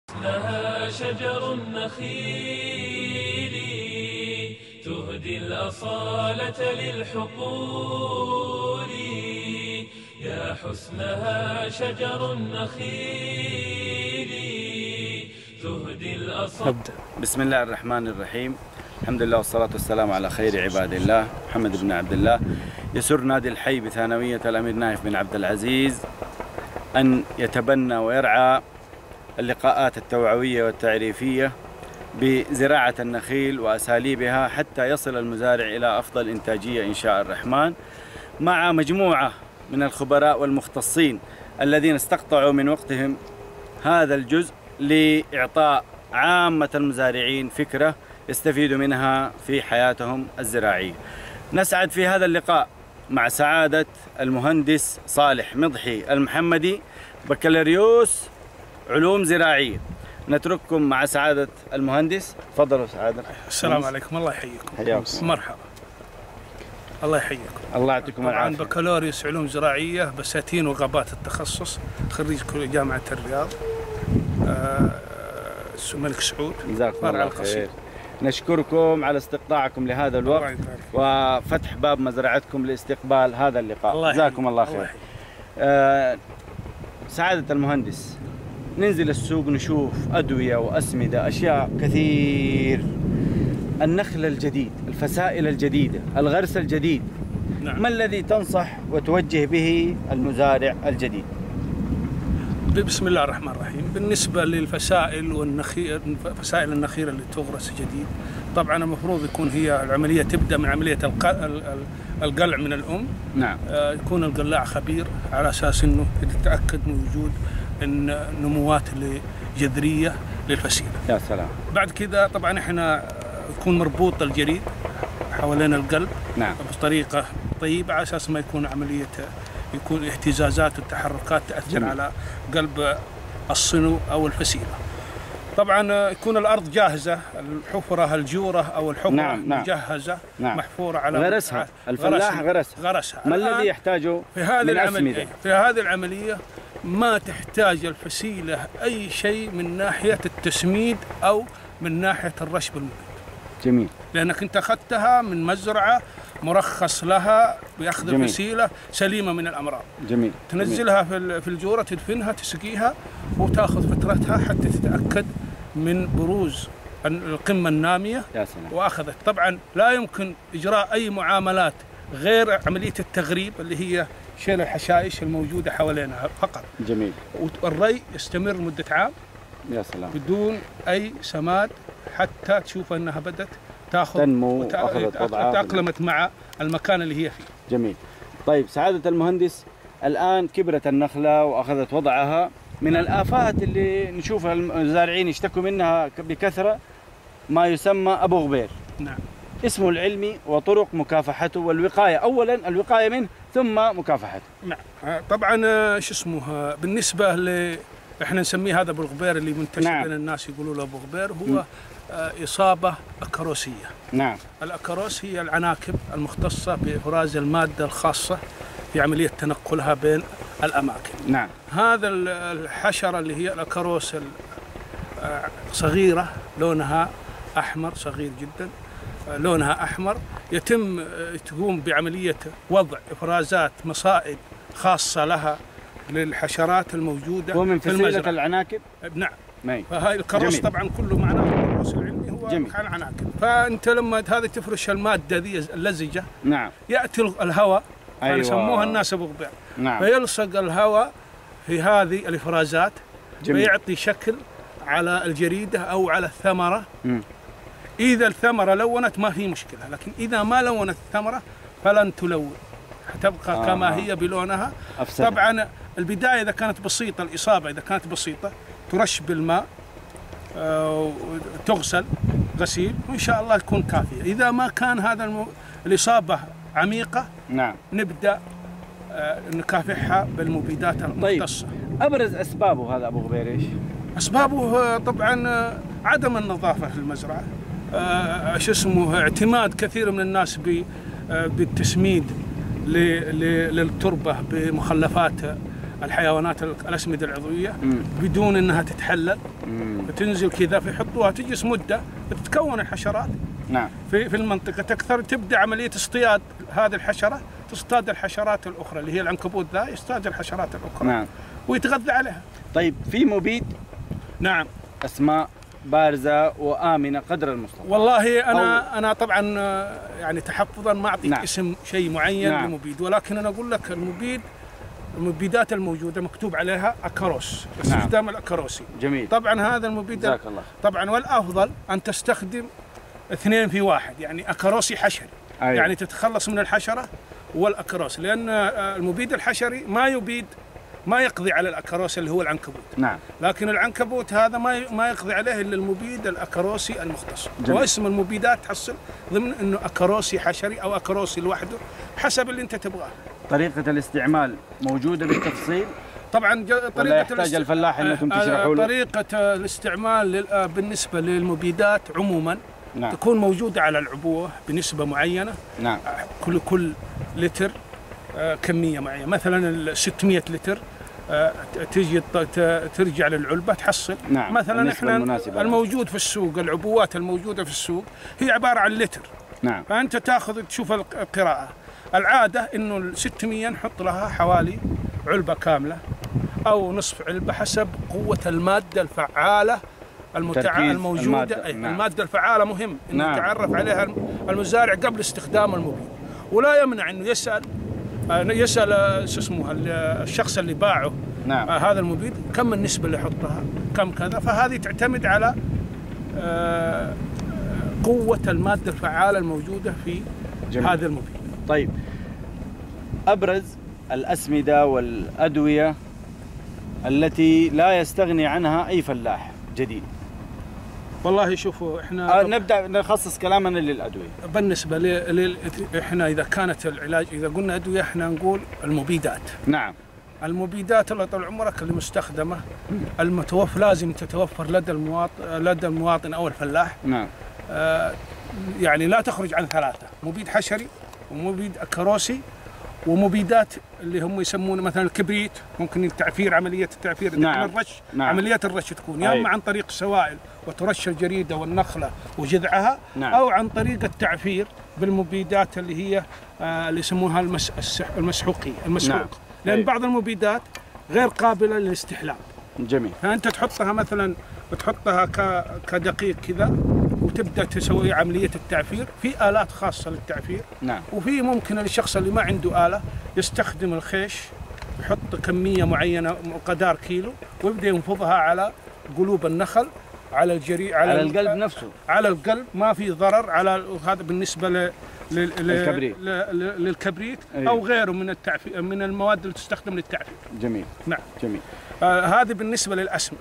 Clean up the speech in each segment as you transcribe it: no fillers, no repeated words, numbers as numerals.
لها شجر النخيل تهدي الأصالة للحقول، يا حسنها شجر النخيل تهدي الأصالة. بسم الله الرحمن الرحيم، الحمد لله والصلاة والسلام على خير عباد الله محمد بن عبد الله. يسر نادي الحي بثانوية الأمير نايف بن عبد العزيز أن يتبنى ويرعى اللقاءات التوعوية والتعريفية بزراعة النخيل وأساليبها حتى يصل المزارع إلى أفضل إنتاجية إن شاء الرحمن، مع مجموعة من الخبراء والمختصين الذين استقطعوا من وقتهم هذا الجزء لإعطاء عامة المزارعين فكرة يستفيدوا منها في حياتهم الزراعية. نسعد في هذا اللقاء مع سعادة المهندس صالح مضحي المحمدي، بكالوريوس علوم زراعية. نترككم مع سعادة المهندس. تفضلوا سعادة. السلام عليكم، الله يحييكم. حياكم. مرحبا، الله يحييكم. الله يعطيكم العافية. طبعا بكالوريوس علوم زراعية بساتين وغابات التخصص، خريج جامعة الرياض الملك سعود. جزاكم الله خير. نشكركم على استقطاعكم لهذا الوقت وفتح باب مزرعتكم لاستقبال هذا اللقاء. جزاكم الله خير. سعادة المهندس، ننزل السوق نشوف أدوية وأسمدة، أشياء كثير، النخل الجديد، الفسائل الجديدة، الغرس الجديد. نعم. ما الذي تنصح وتوجه به المزارع الجديد؟ بسم الله الرحمن الرحيم. بالنسبة للفسائل والنخيل، فسائل النخيل اللي تغرس جديد، طبعا المفروض يكون هي العملية تبدأ من عملية القلع من الأم. نعم. يكون القلاع خبير على أساس أنه يتأكد من وجود النموات جذرية للفسيلة. يا سلام. بعد كذا طبعا احنا يكون مربوط الجريد حوالين القلب. نعم. بطريقة طيبة على أساس ما يكون عملية يكون اهتزازات والتحركات تأثر جميل. على قلب الصنو أو الفسيلة. طبعا يكون الأرض جاهزة، الحفرة الجورة أو الحفرة نعم. مجهزة. نعم. محفورة على غرسها الفلاح غرسها. ما الذي يحتاجه في هذه العملية ما تحتاج الفسيلة أي شيء من ناحية التسميد أو من ناحية الرش بالمبيد. جميل. لأنك أنت أخذتها من مزرعة مرخص لها بأخذ الفسيلة سليمة من الأمراض. جميل. تنزلها في الجورة، تدفنها، تسقيها، وتأخذ فترتها حتى تتأكد من بروز القمة النامية. يا سلام. وأخذت. طبعا لا يمكن إجراء أي معاملات غير عملية التغريب اللي هي شيل الحشائش الموجودة حوالينها فقط. جميل. والري يستمر مدة عام. يا سلام. بدون أي سماد حتى تشوف أنها بدأت تنمو وأخذت وضعها، تأقلمت مع المكان اللي هي فيه. جميل. طيب سعادة المهندس، الآن كبرت النخلة وأخذت وضعها، من الآفات اللي نشوفها المزارعين يشتكوا منها بكثرة ما يسمى أبو غبير. نعم. اسمه العلمي وطرق مكافحته والوقاية، أولا الوقاية منه ثم مكافحته. نعم. طبعا شو اسمه، بالنسبة احنا نسميه هذا ابو الغبير اللي منتشر. نعم. بين الناس يقولوا له ابو غبير، هو إصابة أكروسية. نعم. الأكروس هي العناكب المختصة بإفراز المادة الخاصة في عملية تنقلها بين الأماكن. نعم. هذا الحشرة اللي هي الأكروس صغيرة، لونها أحمر، صغير جدا، لونها أحمر، تقوم بعملية وضع إفرازات مصائد خاصة لها للحشرات الموجودة هو من في المزرعة. العناكب. نعم. فهاي الكروس طبعا كله معناه الكروس العلمي هو عناكب. فانت لما هذه تفرش الماده ذي اللزجه، نعم، ياتي الهواء. أيوة. يسموها الناس ابو غبير. نعم. فيلصق الهواء في هذه الافرازات. جميل. فيعطي شكل على الجريده او على الثمره. اذا الثمره لونت ما في مشكله، لكن اذا ما لونت الثمره فلن تلون، تبقى كما هي بلونها. أفسد. طبعا البدايه اذا كانت بسيطه، الاصابه اذا كانت بسيطه ترش بالماء، تغسل غسيل وإن شاء الله تكون كافية. إذا ما كان هذا الإصابة عميقة، نعم، نبدأ نكافحها بالمبيدات المختصة. طيب، أبرز أسبابه هذا أبو غبير إيش؟ أسبابه طبعا عدم النظافة في المزرعة، اعتماد كثير من الناس بالتسميد للتربة بمخلفات الحيوانات الأسمدة العضوية بدون أنها تتحلل، فتنزل كذا فيحطوها، تجلس مدة تتكون الحشرات نعم في المنطقة، تكثر، تبدأ عملية اصطياد هذه الحشرة، تصطاد الحشرات الأخرى اللي هي العنكبوت ذا يصطاد الحشرات الأخرى نعم ويتغذى عليها. طيب في مبيد؟ نعم. أسماء بارزة وآمنة قدر المستطاع. والله أنا طبعا يعني تحفظا ما أعطيك نعم. اسم شيء معين نعم. لمبيد، ولكن أنا أقول لك المبيدات الموجودة مكتوب عليها أكاروس، استخدام نعم. الأكاروسي. جميل. طبعا هذا المبيد جزاك الله. طبعا والأفضل أن تستخدم 2 في 1، يعني أكاروسي حشري. أيوة. يعني تتخلص من الحشرة والأكاروس، لأن المبيد الحشري ما يقضي على الأكاروس اللي هو العنكبوت. نعم. لكن العنكبوت هذا ما يقضي عليه إلا المبيد الأكاروسي المختص. جميل. واسم المبيدات تحصل ضمن إنه أكاروسي حشري أو أكاروسي لوحده حسب اللي أنت تبغاه. طريقة الاستعمال موجودة بالتفصيل؟ طبعا ولا يحتاج الفلاح انكم تشرحوا له؟ طريقة الاستعمال بالنسبة للمبيدات عموما نعم. تكون موجودة على العبوة بنسبة معينة. نعم. كل لتر كمية معينة، مثلا 600 لتر تجي ترجع للعلبة تحصل. نعم. مثلا احنا الموجود في السوق، العبوات الموجودة في السوق هي عبارة عن لتر. نعم. فأنت تاخذ تشوف القراءة، العادة انه ال 600 نحط لها حوالي علبة كاملة أو نصف علبة حسب قوة المادة الفعالة الموجودة. نعم. المادة الفعالة مهم إن نعم. يتعرف عليها المزارع قبل استخدام المبيد، ولا يمنع إنه يسأل الشخص اللي باعه نعم. هذا المبيد كم النسبة اللي يحطها، كم كذا، فهذه تعتمد على قوة المادة الفعالة الموجودة في جميل. هذا المبيد. طيب أبرز الأسمدة والأدوية التي لا يستغني عنها أي فلاح جديد؟ والله شوفوا احنا نبدأ نخصص كلامنا للأدوية. بالنسبة احنا إذا كانت العلاج، إذا قلنا أدوية احنا نقول المبيدات. نعم. المبيدات الله طول عمرك اللي مستخدمة لازم تتوفر لدى المواطن أو الفلاح. نعم. يعني لا تخرج عن 3: مبيد حشري ومبيد أكاروسي ومبيدات اللي هم يسمونه مثلا الكبريت، ممكن التعفير، عملية التعفير. نعم. الرش. نعم. عمليات الرش تكون يا إما عن طريق السوائل وترش الجريدة والنخلة وجذعها. نعم. أو عن طريق التعفير بالمبيدات اللي هي اللي يسموها المسحوقية، المسحوق. نعم. لأن بعض المبيدات غير قابلة للاستحلال. جميل. فأنت تحطها كدقيق كذا وتبدأ تسوي عملية التعفير في آلات خاصة للتعفير. نعم. وفي ممكن الشخص اللي ما عنده آلة يستخدم الخيش، يحط كمية معينة مقدار كيلو ويبدأ ينفضها على قلوب النخل، على على القلب نفسه، على القلب، ما في ضرر على هذا. بالنسبة للكبريت أو غيره من التعفير، من المواد اللي تستخدم للتعفير. جميل. نعم. جميل. هذه بالنسبة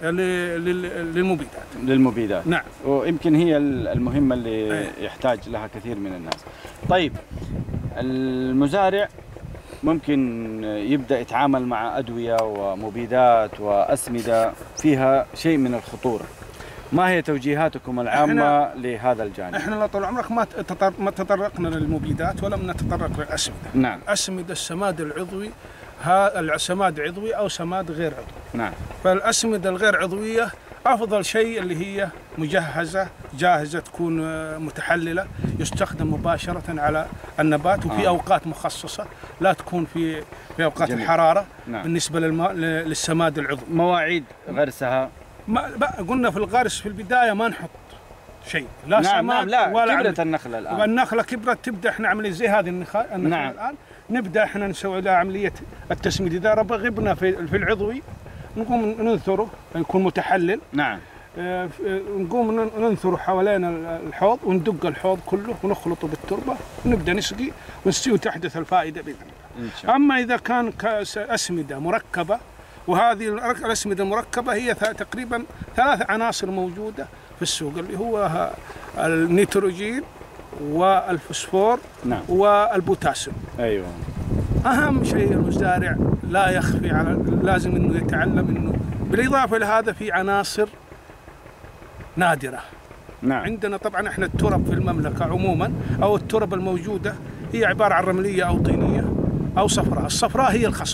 للمبيدات. نعم. ويمكن هي المهمة اللي يحتاج لها كثير من الناس. طيب المزارع ممكن يبدأ يتعامل مع أدوية ومبيدات وأسمدة فيها شيء من الخطورة، ما هي توجيهاتكم العامة لهذا الجانب؟ احنا طول عمرك ما تطرقنا للمبيدات ولا نتطرق للأسمدة. نعم. أسمدة السماد العضوي، السماد عضوي أو سماد غير عضوي. نعم. فالأسمدة الغير عضوية أفضل شيء اللي هي جاهزة تكون متحللة، يستخدم مباشرة على النبات وفي أوقات مخصصة، لا تكون في أوقات جميل. الحرارة. نعم. بالنسبة للسماد العضوي مواعيد غرسها، قلنا في الغرس في البداية ما نحط شيء، لا نعم. سماد لا. ولا كبرت النخلة الآن، والنخلة كبرت، تبدأ احنا عملية زي هذه النخلة. نعم. الآن نبدأ احنا نسوي لها عملية التسميد. إذا رغبنا في العضوي نقوم ننثره يكون متحلل. نعم. نقوم ننثره حوالين الحوض وندق الحوض كله ونخلطه بالتربة ونبدأ نسقي وتحدث الفائدة بإذن الله. أما إذا كان أسمدة مركبة، وهذه الأسمدة المركبة هي تقريبا 3 عناصر موجودة في السوق، اللي هو النيتروجين والفوسفور. نعم. والبوتاسيوم. أيوة. أهم شيء المزارع لا يخفي لازم إنه يتعلم إنه بالإضافة لهذا في عناصر نادرة. نعم. عندنا طبعا احنا الترب في المملكة عموما أو الترب الموجودة هي عبارة عن رملية أو طينية أو صفراء. الصفراء هي الخصبة،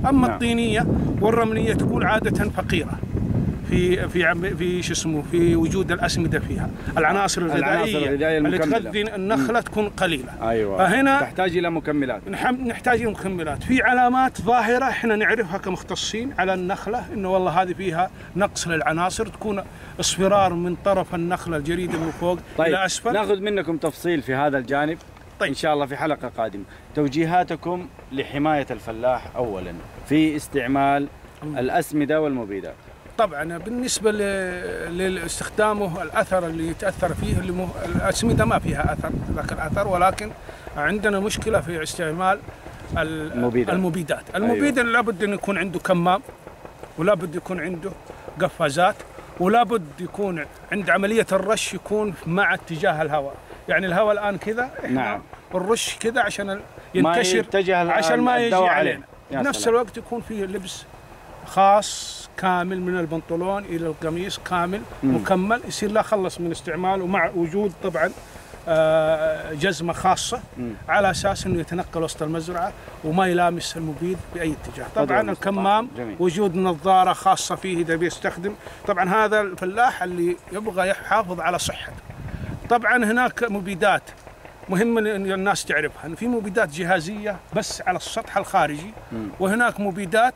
أما الطينية والرملية تكون عادة فقيرة في شو اسمه في وجود الأسمدة فيها. العناصر الغذائية اللي تغذي النخلة تكون قليلة. أيوة. فهنا تحتاج إلى مكملات. نحتاج إلى مكملات. في علامات ظاهرة احنا نعرفها كمختصين على النخلة، إنه والله هذه فيها نقص للعناصر، تكون اصفرار من طرف النخلة الجريدة من فوق إلى أسفل. ناخذ منكم تفصيل في هذا الجانب. طيب. إن شاء الله في حلقة قادمة. توجيهاتكم لحماية الفلاح أولا في استعمال الأسمدة والمبيدات. طبعا بالنسبة لاستخدامه الأثر اللي يتأثر فيه الأسمدة ما فيها أثر ذاك الأثر، ولكن عندنا مشكلة في استعمال المبيدات. المبيد أيوة. لابد أن يكون عنده كمام، ولابد يكون عنده قفازات، ولابد يكون عند عملية الرش يكون مع اتجاه الهواء. يعني الهواء الآن كذا نعم. الرش كذا عشان ينتشر، عشان ما يجي علينا. بنفس الوقت يكون فيه لبس خاص كامل من البنطلون إلى القميص كامل مكمل، يصير لا خلص من استعماله، ومع وجود طبعا جزمة خاصة على أساس أنه يتنقل وسط المزرعة وما يلامس المبيد بأي اتجاه. طبعا الكمام وجود نظارة خاصة فيه إذا بيستخدم. طبعا هذا الفلاح اللي يبغى يحافظ على صحته. طبعا هناك مبيدات مهم ان الناس تعرفها، ان في مبيدات جهازيه بس على السطح الخارجي، وهناك مبيدات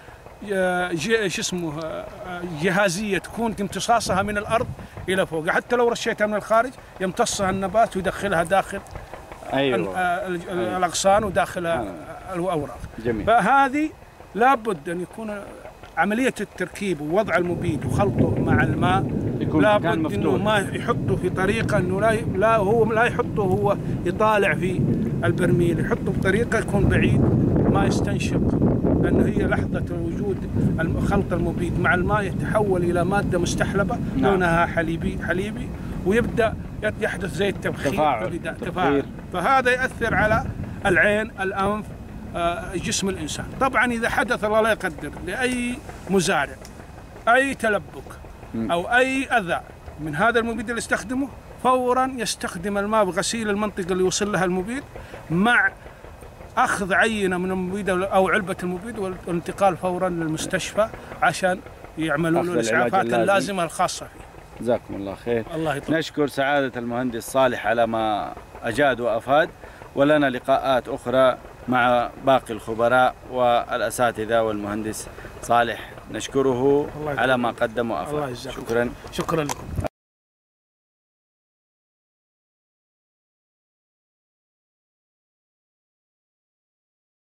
جهازيه تكون امتصاصها من الارض الى فوق، حتى لو رشيتها من الخارج يمتصها النبات ويدخلها داخل أيوة. الاغصان وداخل الاوراق. جميل. فهذه لابد ان يكون عمليه التركيب ووضع المبيد وخلطه مع الماء لابد انه ما يحطه في طريقه انه لا يحطه هو يطالع في البرميل، يحطه بطريقه يكون بعيد ما يستنشق، لانه هي لحظه وجود خلط المبيد مع الماء يتحول الى ماده مستحلبه لونها حليبي ويبدا يحدث زي التبخير تفاعل. فهذا ياثر على العين، الانف، جسم الانسان. طبعا اذا حدث الله لا يقدر لاي مزارع اي تلبك أو أي أذى من هذا المبيد اللي يستخدمه، فوراً يستخدم الماء بغسيل المنطقة اللي وصل لها المبيد مع أخذ عينة من المبيد أو علبة المبيد والانتقال فوراً للمستشفى عشان يعملوا له الإسعافات اللازمة الخاصة فيه. جزاكم الله خير. الله يطلع. نشكر سعادة المهندس صالح على ما أجاد وأفاد، ولنا لقاءات أخرى مع باقي الخبراء والأساتذة والمهندس صالح نشكره على ما قدم وأفاد. شكرا لكم.